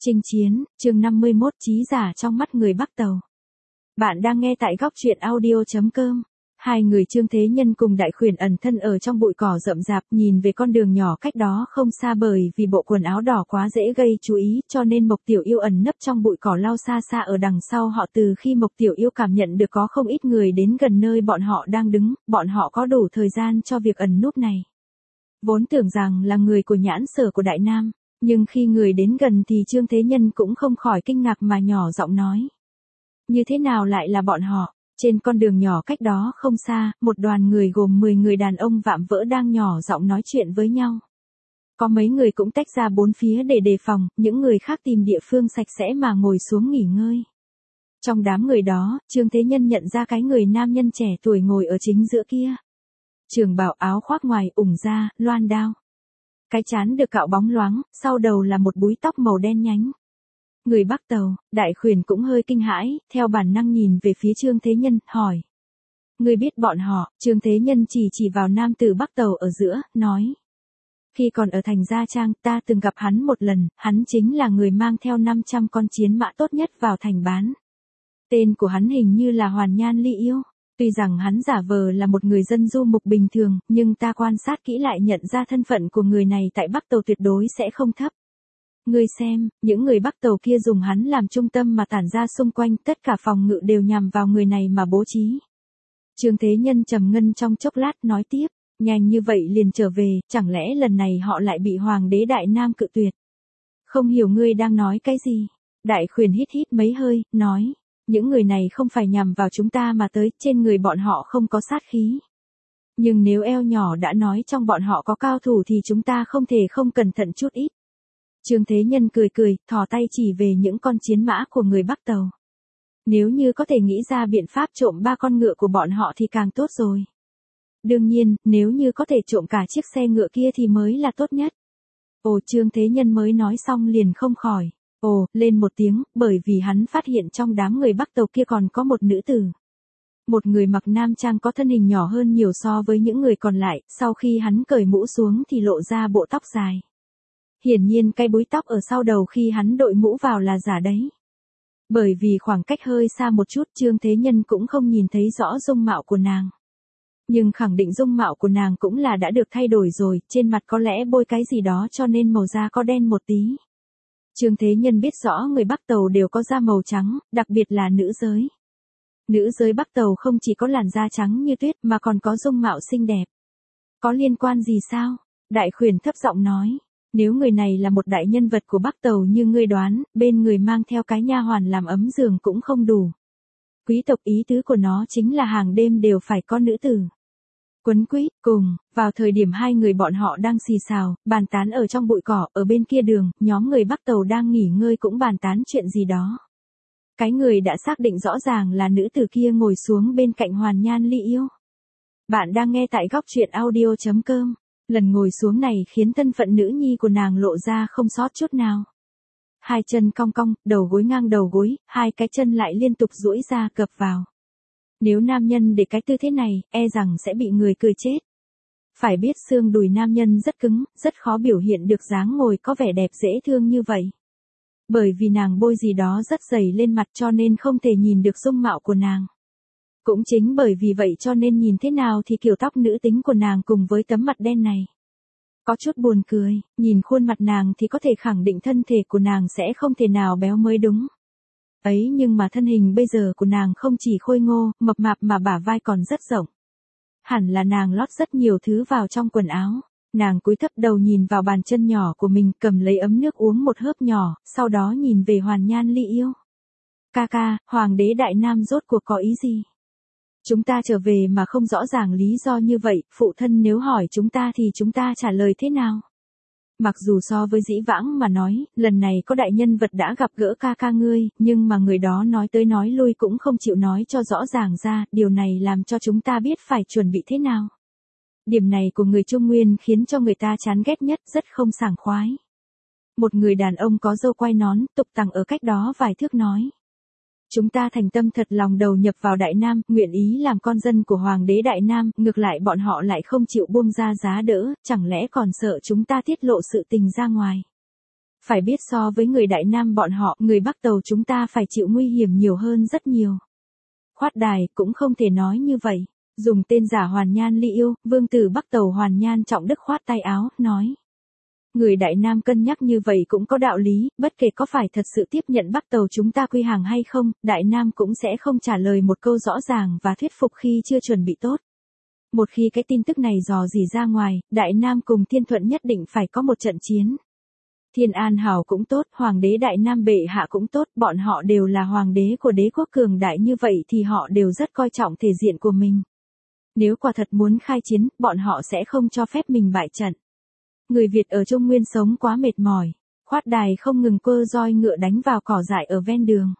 Chinh chiến, chương 51 trí giả trong mắt người Bắc Tàu. Bạn đang nghe tại góc truyện audio.com. Hai người Trương Thế Nhân cùng Đại Khuyển ẩn thân ở trong bụi cỏ rậm rạp, nhìn về con đường nhỏ cách đó không xa, bởi vì bộ quần áo đỏ quá dễ gây chú ý, cho nên Mộc Tiểu Yêu ẩn nấp trong bụi cỏ lao xa xa ở đằng sau họ. Từ khi Mộc Tiểu Yêu cảm nhận được có không ít người đến gần nơi bọn họ đang đứng, bọn họ có đủ thời gian cho việc ẩn núp này. Vốn tưởng rằng là người của nhãn sở của Đại Nam, nhưng khi người đến gần thì Trương Thế Nhân cũng không khỏi kinh ngạc mà nhỏ giọng nói: như thế nào lại là bọn họ? Trên con đường nhỏ cách đó không xa, một đoàn người gồm 10 người đàn ông vạm vỡ đang nhỏ giọng nói chuyện với nhau. Có mấy người cũng tách ra bốn phía để đề phòng, những người khác tìm địa phương sạch sẽ mà ngồi xuống nghỉ ngơi. Trong đám người đó, Trương Thế Nhân nhận ra cái người nam nhân trẻ tuổi ngồi ở chính giữa kia. Trường bào áo khoác ngoài ủng da, loan đao. Cái trán được cạo bóng loáng, sau đầu là một búi tóc màu đen nhánh. Người Bắc Tàu, Đại Khuyển cũng hơi kinh hãi, theo bản năng nhìn về phía Trương Thế Nhân, hỏi: ngươi biết bọn họ? Trương Thế Nhân chỉ vào nam tử Bắc Tàu ở giữa, nói: khi còn ở thành Gia Trang, ta từng gặp hắn một lần, hắn chính là người mang theo 500 con chiến mã tốt nhất vào thành bán. Tên của hắn hình như là Hoàn Nhan Ly Yêu. Tuy rằng hắn giả vờ là một người dân du mục bình thường, nhưng ta quan sát kỹ lại nhận ra thân phận của người này tại Bắc Tàu tuyệt đối sẽ không thấp. Ngươi xem, những người Bắc Tàu kia dùng hắn làm trung tâm mà tản ra xung quanh, tất cả phòng ngự đều nhằm vào người này mà bố trí. Trương Thế Nhân trầm ngâm trong chốc lát nói tiếp: nhanh như vậy liền trở về, chẳng lẽ lần này họ lại bị Hoàng đế Đại Nam cự tuyệt? Không hiểu ngươi đang nói cái gì. Đại Khuyển hít mấy hơi, nói: những người này không phải nhằm vào chúng ta mà tới, trên người bọn họ không có sát khí. Nhưng nếu eo nhỏ đã nói trong bọn họ có cao thủ thì chúng ta không thể không cẩn thận chút ít. Trương Thế Nhân cười, thò tay chỉ về những con chiến mã của người Bắc Tàu. Nếu như có thể nghĩ ra biện pháp trộm 3 con ngựa của bọn họ thì càng tốt rồi. Đương nhiên, nếu như có thể trộm cả chiếc xe ngựa kia thì mới là tốt nhất. Ồ, Trương Thế Nhân mới nói xong liền không khỏi ồ lên một tiếng, bởi vì hắn phát hiện trong đám người Bắc Tàu kia còn có một nữ tử. Một người mặc nam trang có thân hình nhỏ hơn nhiều so với những người còn lại, sau khi hắn cởi mũ xuống thì lộ ra bộ tóc dài. Hiển nhiên cái búi tóc ở sau đầu khi hắn đội mũ vào là giả đấy. Bởi vì khoảng cách hơi xa một chút, Trương Thế Nhân cũng không nhìn thấy rõ dung mạo của nàng. Nhưng khẳng định dung mạo của nàng cũng là đã được thay đổi rồi, trên mặt có lẽ bôi cái gì đó cho nên màu da có đen một tí. Trương Thế Nhân biết rõ người Bắc Tàu đều có da màu trắng, đặc biệt là nữ giới. Nữ giới Bắc Tàu không chỉ có làn da trắng như tuyết mà còn có dung mạo xinh đẹp. Có liên quan gì sao? Đại Khuyển thấp giọng nói: nếu người này là một đại nhân vật của Bắc Tàu như ngươi đoán, bên người mang theo cái nha hoàn làm ấm giường cũng không đủ. Quý tộc ý tứ của nó chính là hàng đêm đều phải có nữ tử quấn quýt cùng. Vào thời điểm hai người bọn họ đang xì xào, bàn tán ở trong bụi cỏ, ở bên kia đường, nhóm người Bắc Tàu đang nghỉ ngơi cũng bàn tán chuyện gì đó. Cái người đã xác định rõ ràng là nữ tử kia ngồi xuống bên cạnh Hoàn Nhan Ly Yêu. Bạn đang nghe tại góc truyện audio.com. Lần ngồi xuống này khiến thân phận nữ nhi của nàng lộ ra không sót chút nào. Hai chân cong cong, đầu gối ngang đầu gối, hai cái chân lại liên tục duỗi ra cập vào. Nếu nam nhân để cái tư thế này, e rằng sẽ bị người cười chết. Phải biết xương đùi nam nhân rất cứng, rất khó biểu hiện được dáng ngồi có vẻ đẹp dễ thương như vậy. Bởi vì nàng bôi gì đó rất dày lên mặt cho nên không thể nhìn được dung mạo của nàng. Cũng chính bởi vì vậy cho nên nhìn thế nào thì kiểu tóc nữ tính của nàng cùng với tấm mặt đen này có chút buồn cười, nhìn khuôn mặt nàng thì có thể khẳng định thân thể của nàng sẽ không thể nào béo mới đúng. Ấy nhưng mà thân hình bây giờ của nàng không chỉ khôi ngô, mập mạp mà bả vai còn rất rộng. Hẳn là nàng lót rất nhiều thứ vào trong quần áo. Nàng cúi thấp đầu nhìn vào bàn chân nhỏ của mình, cầm lấy ấm nước uống một hớp nhỏ, sau đó nhìn về Hoàn Nhan Ly Yêu. Ca, Hoàng đế Đại Nam rốt cuộc có ý gì? Chúng ta trở về mà không rõ ràng lý do như vậy, phụ thân nếu hỏi chúng ta thì chúng ta trả lời thế nào? Mặc dù so với dĩ vãng mà nói, lần này có đại nhân vật đã gặp gỡ ca ngươi, nhưng mà người đó nói tới nói lui cũng không chịu nói cho rõ ràng ra, điều này làm cho chúng ta biết phải chuẩn bị thế nào. Điểm này của người Trung Nguyên khiến cho người ta chán ghét nhất, rất không sảng khoái. Một người đàn ông có râu quai nón, tục tằng ở cách đó vài thước nói: chúng ta thành tâm thật lòng đầu nhập vào Đại Nam, nguyện ý làm con dân của Hoàng đế Đại Nam, ngược lại bọn họ lại không chịu buông ra giá đỡ, chẳng lẽ còn sợ chúng ta tiết lộ sự tình ra ngoài. Phải biết so với người Đại Nam bọn họ, người Bắc Tàu chúng ta phải chịu nguy hiểm nhiều hơn rất nhiều. Khoát đài, cũng không thể nói như vậy. Dùng tên giả Hoàn Nhan Ly Yêu, vương tử Bắc Tàu Hoàn Nhan Trọng Đức khoát tay áo, nói. Người Đại Nam cân nhắc như vậy cũng có đạo lý, bất kể có phải thật sự tiếp nhận Bắc Tàu chúng ta quy hàng hay không, Đại Nam cũng sẽ không trả lời một câu rõ ràng và thuyết phục khi chưa chuẩn bị tốt. Một khi cái tin tức này dò dỉ ra ngoài, Đại Nam cùng Thiên Thuận nhất định phải có một trận chiến. Thiên An Hảo cũng tốt, Hoàng đế Đại Nam bệ hạ cũng tốt, bọn họ đều là hoàng đế của đế quốc cường đại như vậy thì họ đều rất coi trọng thể diện của mình. Nếu quả thật muốn khai chiến, bọn họ sẽ không cho phép mình bại trận. Người Việt ở Trung Nguyên sống quá mệt mỏi, khoát đài không ngừng quơ roi ngựa đánh vào cỏ dại ở ven đường.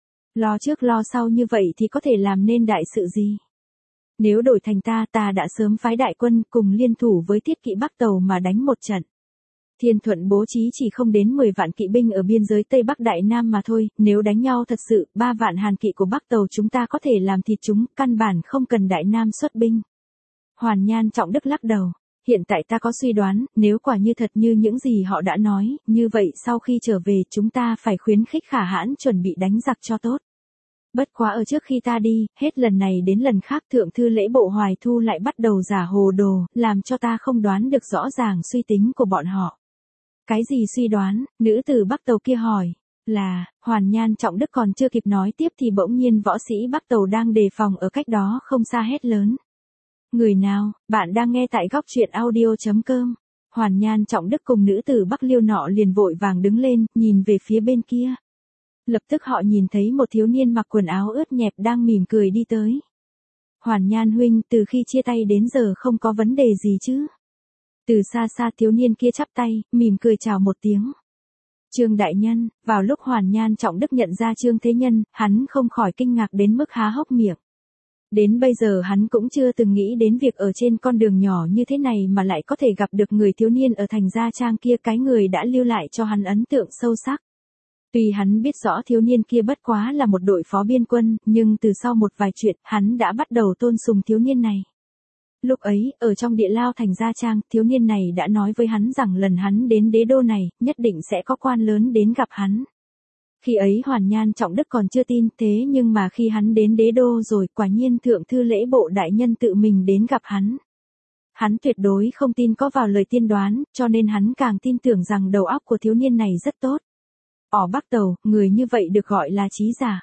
Lo trước lo sau như vậy thì có thể làm nên đại sự gì? Nếu đổi thành ta đã sớm phái đại quân cùng liên thủ với thiết kỵ Bắc Tàu mà đánh một trận. Thiên Thuận bố trí chỉ không đến 10 vạn kỵ binh ở biên giới Tây Bắc Đại Nam mà thôi, nếu đánh nhau thật sự, 3 vạn hàn kỵ của Bắc Tàu chúng ta có thể làm thịt chúng, căn bản không cần Đại Nam xuất binh. Hoàn Nhan Trọng Đức lắc đầu. Hiện tại ta có suy đoán, nếu quả như thật như những gì họ đã nói, như vậy sau khi trở về chúng ta phải khuyến khích Khả Hãn chuẩn bị đánh giặc cho tốt. Bất quá ở trước khi ta đi, hết lần này đến lần khác thượng thư lễ bộ Hoài Thu lại bắt đầu giả hồ đồ, làm cho ta không đoán được rõ ràng suy tính của bọn họ. Cái gì suy đoán, nữ tử Bắc Tàu kia hỏi, là, Hoàn Nhan Trọng Đức còn chưa kịp nói tiếp thì bỗng nhiên võ sĩ Bắc Tàu đang đề phòng ở cách đó không xa hét lớn. Người nào, bạn đang nghe tại góc truyện audio.com. Hoàn Nhan Trọng Đức cùng nữ tử Bắc Liêu nọ liền vội vàng đứng lên, nhìn về phía bên kia. Lập tức họ nhìn thấy một thiếu niên mặc quần áo ướt nhẹp đang mỉm cười đi tới. Hoàn Nhan huynh, từ khi chia tay đến giờ không có vấn đề gì chứ? Từ xa xa thiếu niên kia chắp tay, mỉm cười chào một tiếng. Trương đại nhân, vào lúc Hoàn Nhan Trọng Đức nhận ra Trương Thế Nhân, hắn không khỏi kinh ngạc đến mức há hốc miệng. Đến bây giờ hắn cũng chưa từng nghĩ đến việc ở trên con đường nhỏ như thế này mà lại có thể gặp được người thiếu niên ở thành Gia Trang kia, cái người đã lưu lại cho hắn ấn tượng sâu sắc. Tuy hắn biết rõ thiếu niên kia bất quá là một đội phó biên quân, nhưng từ sau một vài chuyện, hắn đã bắt đầu tôn sùng thiếu niên này. Lúc ấy, ở trong địa lao thành Gia Trang, thiếu niên này đã nói với hắn rằng lần hắn đến đế đô này, nhất định sẽ có quan lớn đến gặp hắn. Khi ấy Hoàn Nhan Trọng Đức còn chưa tin, thế nhưng mà khi hắn đến đế đô rồi, quả nhiên thượng thư lễ bộ đại nhân tự mình đến gặp hắn. Hắn tuyệt đối không tin có vào lời tiên đoán, cho nên hắn càng tin tưởng rằng đầu óc của thiếu niên này rất tốt. Ở Bắc Tàu, người như vậy được gọi là trí giả.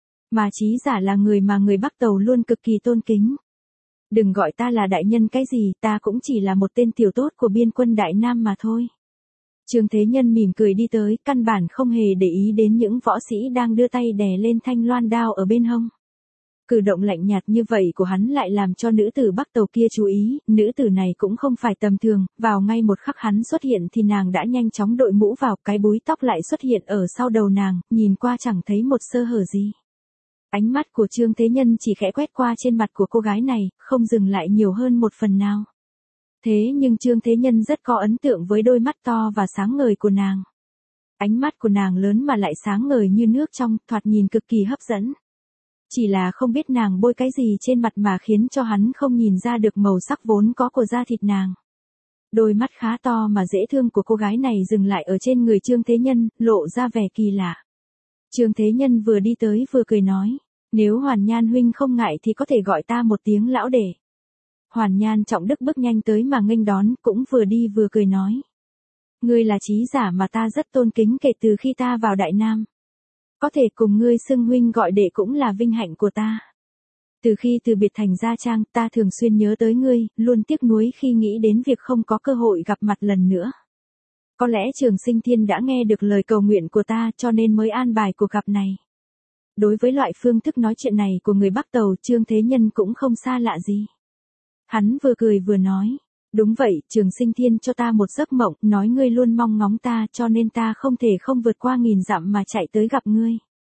Mà trí giả là người mà người Bắc Tàu luôn cực kỳ tôn kính. Đừng gọi ta là đại nhân cái gì, ta cũng chỉ là một tên tiểu tốt của biên quân Đại Nam mà thôi. Trương Thế Nhân mỉm cười đi tới, căn bản không hề để ý đến những võ sĩ đang đưa tay đè lên thanh loan đao ở bên hông. Cử động lạnh nhạt như vậy của hắn lại làm cho nữ tử Bắc Tàu kia chú ý, nữ tử này cũng không phải tầm thường, vào ngay một khắc hắn xuất hiện thì nàng đã nhanh chóng đội mũ vào, cái búi tóc lại xuất hiện ở sau đầu nàng, nhìn qua chẳng thấy một sơ hở gì. Ánh mắt của Trương Thế Nhân chỉ khẽ quét qua trên mặt của cô gái này, không dừng lại nhiều hơn một phần nào. Thế nhưng Trương Thế Nhân rất có ấn tượng với đôi mắt to và sáng ngời của nàng. Ánh mắt của nàng lớn mà lại sáng ngời như nước trong, thoạt nhìn cực kỳ hấp dẫn. Chỉ là không biết nàng bôi cái gì trên mặt mà khiến cho hắn không nhìn ra được màu sắc vốn có của da thịt nàng. Đôi mắt khá to mà dễ thương của cô gái này dừng lại ở trên người Trương Thế Nhân, lộ ra vẻ kỳ lạ. Trương Thế Nhân vừa đi tới vừa cười nói, nếu Hoàn Nhan huynh không ngại thì có thể gọi ta một tiếng lão đệ. Hoàn Nhan Trọng Đức bước nhanh tới mà nghênh đón, cũng vừa đi vừa cười nói. Ngươi là trí giả mà ta rất tôn kính kể từ khi ta vào Đại Nam. Có thể cùng ngươi xưng huynh gọi đệ cũng là vinh hạnh của ta. Từ khi từ biệt thành Gia Trang, ta thường xuyên nhớ tới ngươi, luôn tiếc nuối khi nghĩ đến việc không có cơ hội gặp mặt lần nữa. Có lẽ Trường Sinh Thiên đã nghe được lời cầu nguyện của ta cho nên mới an bài cuộc gặp này. Đối với loại phương thức nói chuyện này của người Bắc Tàu, Trương Thế Nhân cũng không xa lạ gì. Hắn vừa cười vừa nói, đúng vậy, Trường Sinh Thiên cho ta một giấc mộng, nói ngươi luôn mong ngóng ta cho nên ta không thể không vượt qua 1000 dặm mà chạy tới gặp ngươi.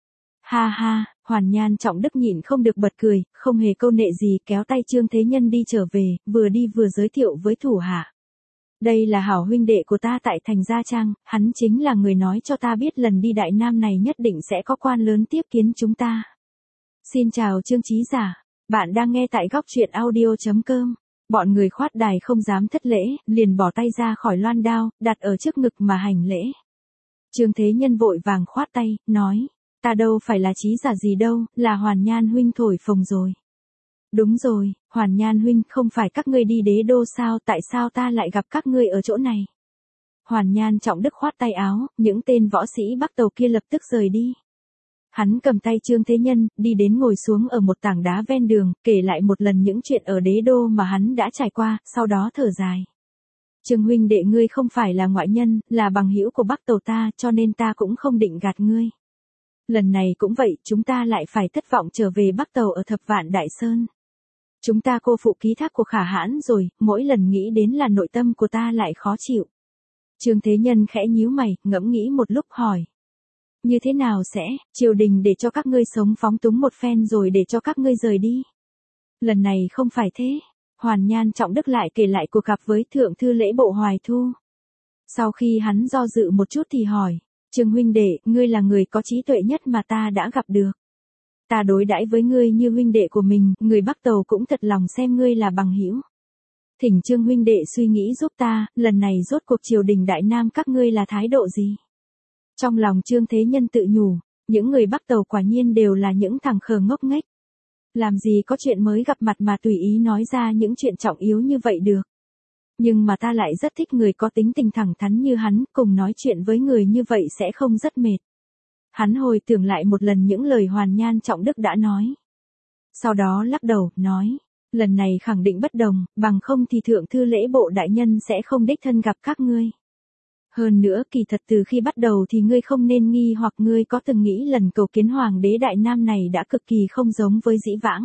Ha ha, Hoàn Nhan Trọng Đức nhịn không được bật cười, không hề câu nệ gì, kéo tay Trương Thế Nhân đi trở về, vừa đi vừa giới thiệu với thủ hạ. Đây là hảo huynh đệ của ta tại thành Gia Trang, hắn chính là người nói cho ta biết lần đi Đại Nam này nhất định sẽ có quan lớn tiếp kiến chúng ta. Xin chào Trương Trí Giả, bạn đang nghe tại góc truyện audio.com. Bọn người khoát đài không dám thất lễ, liền bỏ tay ra khỏi loan đao, đặt ở trước ngực mà hành lễ. Trương Thế Nhân vội vàng khoát tay, nói, ta đâu phải là trí giả gì đâu, là Hoàn Nhan huynh thổi phồng rồi. Đúng rồi, Hoàn Nhan huynh, không phải các ngươi đi đế đô sao, tại sao ta lại gặp các ngươi ở chỗ này? Hoàn Nhan Trọng Đức khoát tay áo, những tên võ sĩ Bắc Tàu kia lập tức rời đi. Hắn cầm tay Trương Thế Nhân, đi đến ngồi xuống ở một tảng đá ven đường, kể lại một lần những chuyện ở đế đô mà hắn đã trải qua, sau đó thở dài. Trương huynh đệ ngươi không phải là ngoại nhân, là bằng hữu của Bắc Tàu ta, cho nên ta cũng không định gạt ngươi. Lần này cũng vậy, chúng ta lại phải thất vọng trở về Bắc Tàu ở Thập Vạn Đại Sơn. Chúng ta cô phụ ký thác của Khả Hãn rồi, mỗi lần nghĩ đến là nội tâm của ta lại khó chịu. Trương Thế Nhân khẽ nhíu mày, ngẫm nghĩ một lúc hỏi. Như thế nào sẽ, triều đình để cho các ngươi sống phóng túng một phen rồi để cho các ngươi rời đi? Lần này không phải thế. Hoàn Nhan Trọng Đức lại kể lại cuộc gặp với Thượng Thư Lễ Bộ Hoài Thu. Sau khi hắn do dự một chút thì hỏi, Trương huynh đệ, ngươi là người có trí tuệ nhất mà ta đã gặp được. Ta đối đãi với ngươi như huynh đệ của mình, người Bắc Tàu cũng thật lòng xem ngươi là bằng hữu. Thỉnh Trương huynh đệ suy nghĩ giúp ta, lần này rốt cuộc triều đình Đại Nam các ngươi là thái độ gì? Trong lòng Trương Thế Nhân tự nhủ, những người Bắc Tàu quả nhiên đều là những thằng khờ ngốc nghếch. Làm gì có chuyện mới gặp mặt mà tùy ý nói ra những chuyện trọng yếu như vậy được. Nhưng mà ta lại rất thích người có tính tình thẳng thắn như hắn, cùng nói chuyện với người như vậy sẽ không rất mệt. Hắn hồi tưởng lại một lần những lời Hoàn Nhan Trọng Đức đã nói. Sau đó lắc đầu, nói, lần này khẳng định bất đồng, bằng không thì Thượng Thư Lễ Bộ đại nhân sẽ không đích thân gặp các ngươi. Hơn nữa kỳ thật từ khi bắt đầu thì ngươi không nên nghi hoặc ngươi có từng nghĩ lần cầu kiến Hoàng đế Đại Nam này đã cực kỳ không giống với dĩ vãng.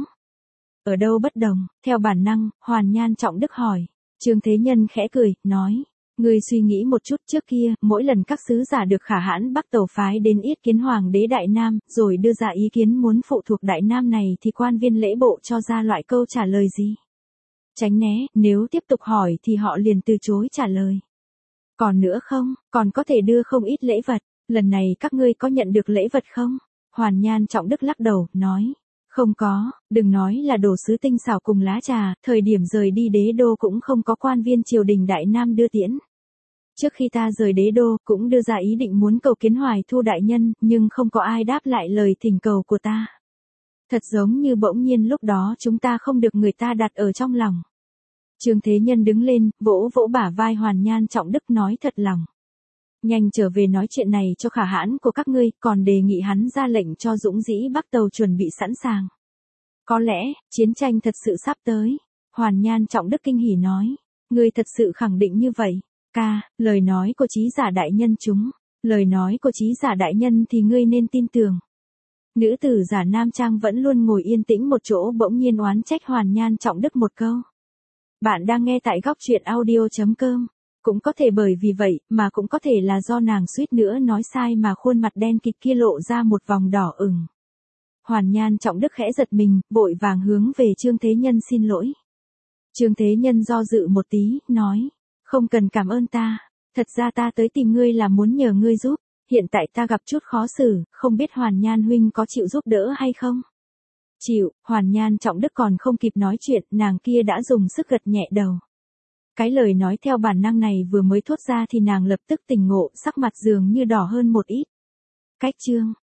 Ở đâu bất đồng, theo bản năng, Hoàn Nhan Trọng Đức hỏi. Trương Thế Nhân khẽ cười, nói, ngươi suy nghĩ một chút, trước kia, mỗi lần các sứ giả được Khả Hãn Bắc Tàu phái đến yết kiến Hoàng đế Đại Nam, rồi đưa ra ý kiến muốn phụ thuộc Đại Nam này thì quan viên lễ bộ cho ra loại câu trả lời gì? Tránh né, nếu tiếp tục hỏi thì họ liền từ chối trả lời. Còn nữa không, còn có thể đưa không ít lễ vật, lần này các ngươi có nhận được lễ vật không? Hoàn Nhan Trọng Đức lắc đầu, nói, không có, đừng nói là đồ sứ tinh xảo cùng lá trà, thời điểm rời đi đế đô cũng không có quan viên triều đình Đại Nam đưa tiễn. Trước khi ta rời đế đô, cũng đưa ra ý định muốn cầu kiến Hoài Thu đại nhân, nhưng không có ai đáp lại lời thỉnh cầu của ta. Thật giống như bỗng nhiên lúc đó chúng ta không được người ta đặt ở trong lòng. Trương Thế Nhân đứng lên, vỗ vỗ bả vai Hoàn Nhan Trọng Đức, nói thật lòng. Nhanh trở về nói chuyện này cho Khả Hãn của các ngươi, còn đề nghị hắn ra lệnh cho Dũng Dĩ Bắc Tàu chuẩn bị sẵn sàng. Có lẽ, chiến tranh thật sự sắp tới. Hoàn Nhan Trọng Đức kinh hỉ nói. Ngươi thật sự khẳng định như vậy. Ca, lời nói của trí giả đại nhân chúng. Lời nói của trí giả đại nhân thì ngươi nên tin tưởng. Nữ tử giả nam trang vẫn luôn ngồi yên tĩnh một chỗ bỗng nhiên oán trách Hoàn Nhan Trọng Đức một câu. Bạn đang nghe tại góc truyện audio.com. Cũng có thể bởi vì vậy, mà cũng có thể là do nàng suýt nữa nói sai mà khuôn mặt đen kịt kia lộ ra một vòng đỏ ửng. Hoàn Nhan Trọng Đức khẽ giật mình, vội vàng hướng về Trương Thế Nhân xin lỗi. Trương Thế Nhân do dự một tí, nói, không cần cảm ơn ta, thật ra ta tới tìm ngươi là muốn nhờ ngươi giúp, hiện tại ta gặp chút khó xử, không biết Hoàn Nhan huynh có chịu giúp đỡ hay không? Chịu, Hoàn Nhan Trọng Đức còn không kịp nói chuyện, nàng kia đã dùng sức gật nhẹ đầu. Cái lời nói theo bản năng này vừa mới thốt ra thì nàng lập tức tỉnh ngộ, sắc mặt dường như đỏ hơn một ít. Cách chương